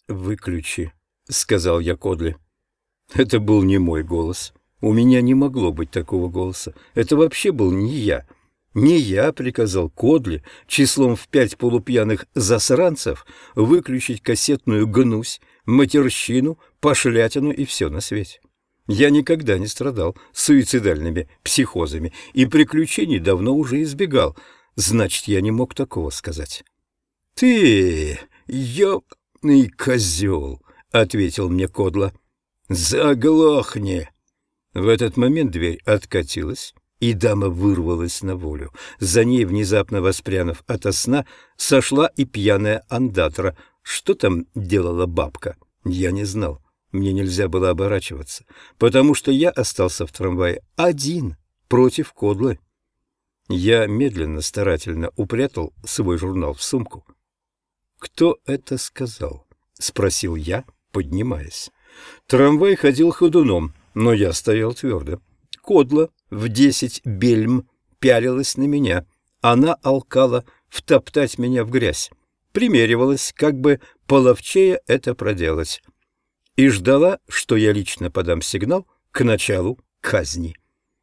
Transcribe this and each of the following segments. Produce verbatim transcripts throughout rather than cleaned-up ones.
«Выключи», — сказал я Кодли. Это был не мой голос. У меня не могло быть такого голоса. Это вообще был не я. Не я приказал Кодли числом в пять полупьяных засранцев выключить кассетную гнусь, матерщину, пошлятину и все на свете. Я никогда не страдал суицидальными психозами и приключений давно уже избегал. Значит, я не мог такого сказать. «Ты, ёбаный козел!» — ответил мне Кодла. «Заглохни!» В этот момент дверь откатилась, и дама вырвалась на волю. За ней, внезапно воспрянув ото сна, сошла и пьяная андатра. Что там делала бабка? Я не знал. Мне нельзя было оборачиваться, потому что я остался в трамвае один против Кодлы. Я медленно, старательно упрятал свой журнал в сумку. «Кто это сказал?» — спросил я, поднимаясь. Трамвай ходил ходуном, но я стоял твердо. Кодла в десять бельм пялилась на меня. Она алкала втоптать меня в грязь, примеривалась, как бы половчее это проделать, и ждала, что я лично подам сигнал к началу казни.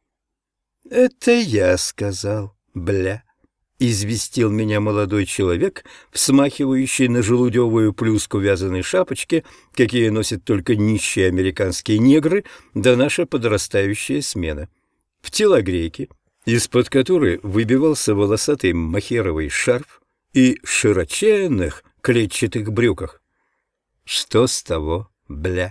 «Это я сказал, бля», — известил меня молодой человек, всмахивающий на желудевую плюску вязаной шапочки, какие носят только нищие американские негры, да наша подрастающая смена. В телогрейке, из-под которой выбивался волосатый махеровый шарф, и широченных клетчатых брюках. Что с того, бля?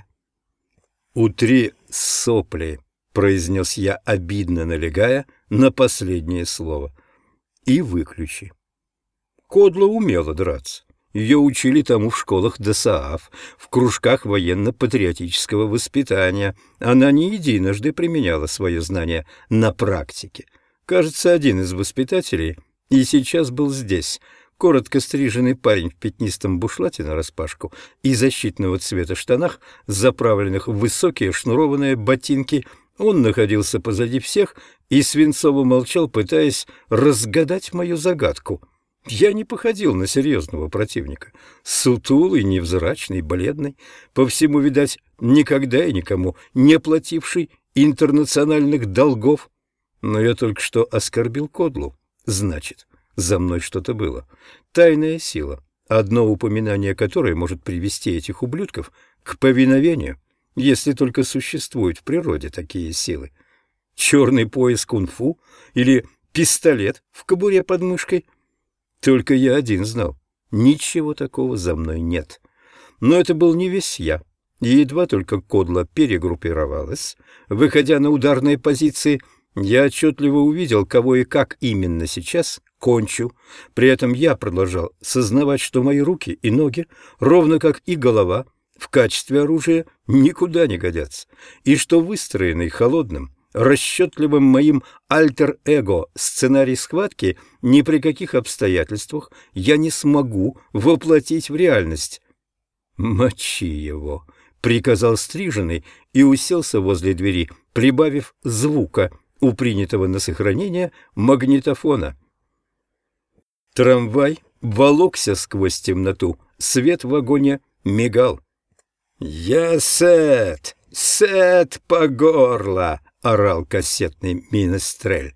«Утри сопли», — произнес я, обидно налегая на последнее слово. «И выключи». Кодла умела драться. Ее учили тому в школах ДОСААФ, в кружках военно-патриотического воспитания. Она не единожды применяла свое знание на практике. Кажется, один из воспитателей и сейчас был здесь. Коротко стриженный парень в пятнистом бушлате нараспашку и защитного цвета штанах, заправленных в высокие шнурованные ботинки. Он находился позади всех и свинцово молчал, пытаясь разгадать мою загадку. Я не походил на серьезного противника. Сутулый, невзрачный, бледный, по всему, видать, никогда и никому не плативший интернациональных долгов. Но я только что оскорбил Кодлу. Значит, за мной что-то было. Тайная сила, одно упоминание которой может привести этих ублюдков к повиновению, если только существуют в природе такие силы. Черный пояс кунг-фу или пистолет в кобуре под мышкой? Только я один знал. Ничего такого за мной нет. Но это был не весь я. И едва только Кодла перегруппировалась, выходя на ударные позиции, я отчетливо увидел, кого и как именно сейчас кончу. При этом я продолжал сознавать, что мои руки и ноги, ровно как и голова, в качестве оружия никуда не годятся, и что выстроенный холодным, расчетливым моим альтер-эго сценарий схватки ни при каких обстоятельствах я не смогу воплотить в реальность. «Мочи его», — приказал стриженный и уселся возле двери, прибавив звука у принятого на сохранение магнитофона. Трамвай волокся сквозь темноту, свет в вагоне мигал. «Я сет! Сет по горло!» — орал кассетный минестрель.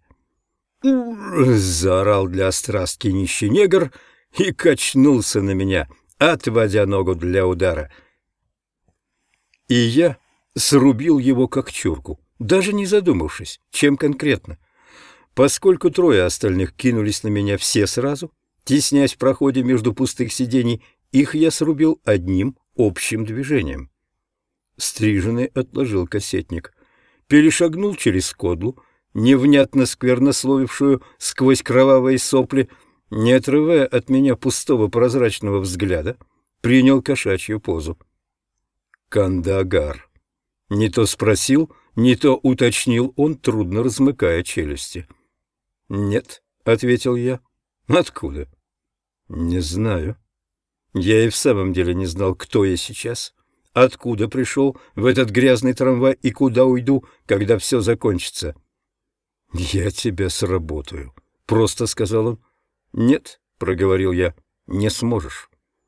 Заорал для страстки нищий негр и качнулся на меня, отводя ногу для удара. И я срубил его как чурку, даже не задумавшись, чем конкретно. Поскольку трое остальных кинулись на меня все сразу, теснясь в проходе между пустых сидений, их я срубил одним общим движением. Стриженный отложил кассетник, перешагнул через Кодлу, невнятно сквернословившую сквозь кровавые сопли, не отрывая от меня пустого прозрачного взгляда, принял кошачью позу. «Кандагар». Не то спросил, не то уточнил он, трудно размыкая челюсти. «Нет», — ответил я. «Откуда?» «Не знаю». Я и в самом деле не знал, кто я сейчас, откуда пришел в этот грязный трамвай и куда уйду, когда все закончится. «Я тебя сработаю», — просто сказал он. «Нет», — проговорил я, — «не сможешь».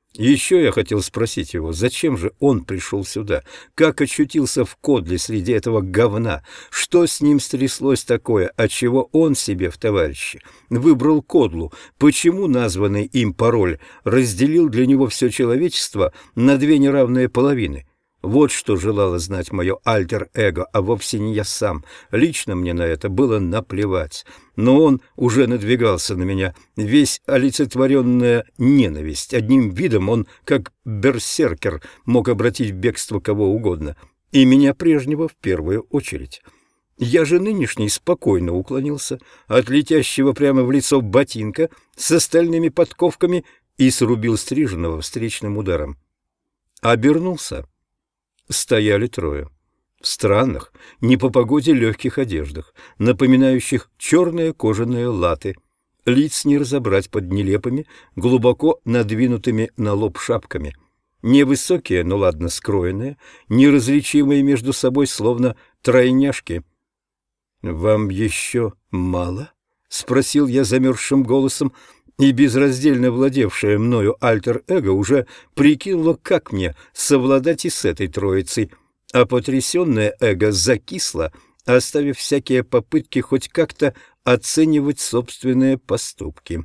Еще я хотел спросить его, зачем же он пришел сюда, как очутился в Кодле среди этого говна, что с ним стряслось такое, отчего он себе в товарищи выбрал Кодлу, почему названный им пароль разделил для него все человечество на две неравные половины. Вот что желало знать мое альтер-эго, а вовсе не я сам. Лично мне на это было наплевать. Но он уже надвигался на меня, весь олицетворенная ненависть. Одним видом он, как берсеркер, мог обратить в бегство кого угодно. И меня прежнего в первую очередь. Я же нынешний спокойно уклонился от летящего прямо в лицо ботинка с остальными подковками и срубил стриженного встречным ударом. Обернулся. Стояли трое. В странных, не по погоде легких одеждах, напоминающих черные кожаные латы. Лиц не разобрать под нелепыми, глубоко надвинутыми на лоб шапками. Невысокие, но ладно скроенные, неразличимые между собой, словно тройняшки. «Вам еще мало?» — спросил я замерзшим голосом, и безраздельно владевшее мною альтер-эго уже прикинуло, как мне совладать и с этой троицей, а потрясенное эго закисло, оставив всякие попытки хоть как-то оценивать собственные поступки.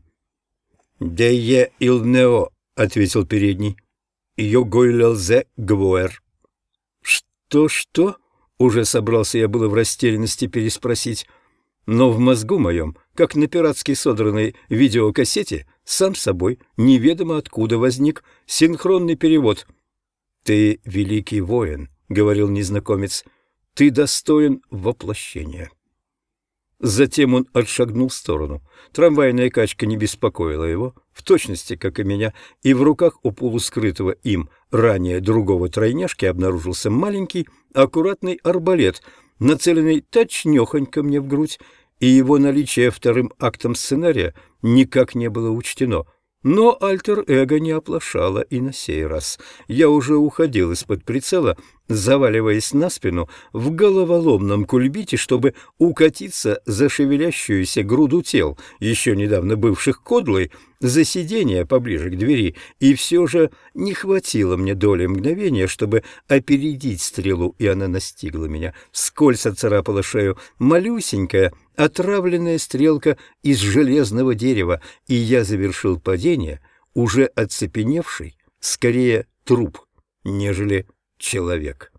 «Дее ил нео», — ответил передний. «Йогойлелзе гвоэр». «Что-что?» — уже собрался я было в растерянности переспросить. Но в мозгу моем, как на пиратски содранной видеокассете, сам собой, неведомо откуда возник синхронный перевод. «Ты великий воин», — говорил незнакомец, — «ты достоин воплощения». Затем он отшагнул в сторону. Трамвайная качка не беспокоила его, в точности, как и меня, и в руках у полускрытого им ранее другого тройняшки обнаружился маленький, аккуратный арбалет, нацеленный точнёхонько мне в грудь, и его наличие вторым актом сценария никак не было учтено. Но альтер-эго не оплошало и на сей раз. Я уже уходил из-под прицела, заваливаясь на спину в головоломном кульбите, чтобы укатиться за шевелящуюся груду тел, еще недавно бывших Кодлой, за сиденье поближе к двери, и все же не хватило мне доли мгновения, чтобы опередить стрелу, и она настигла меня. Вскользь оцарапала шею малюсенькая, отравленная стрелка из железного дерева, и я завершил падение, уже оцепеневший, скорее труп, нежели человек.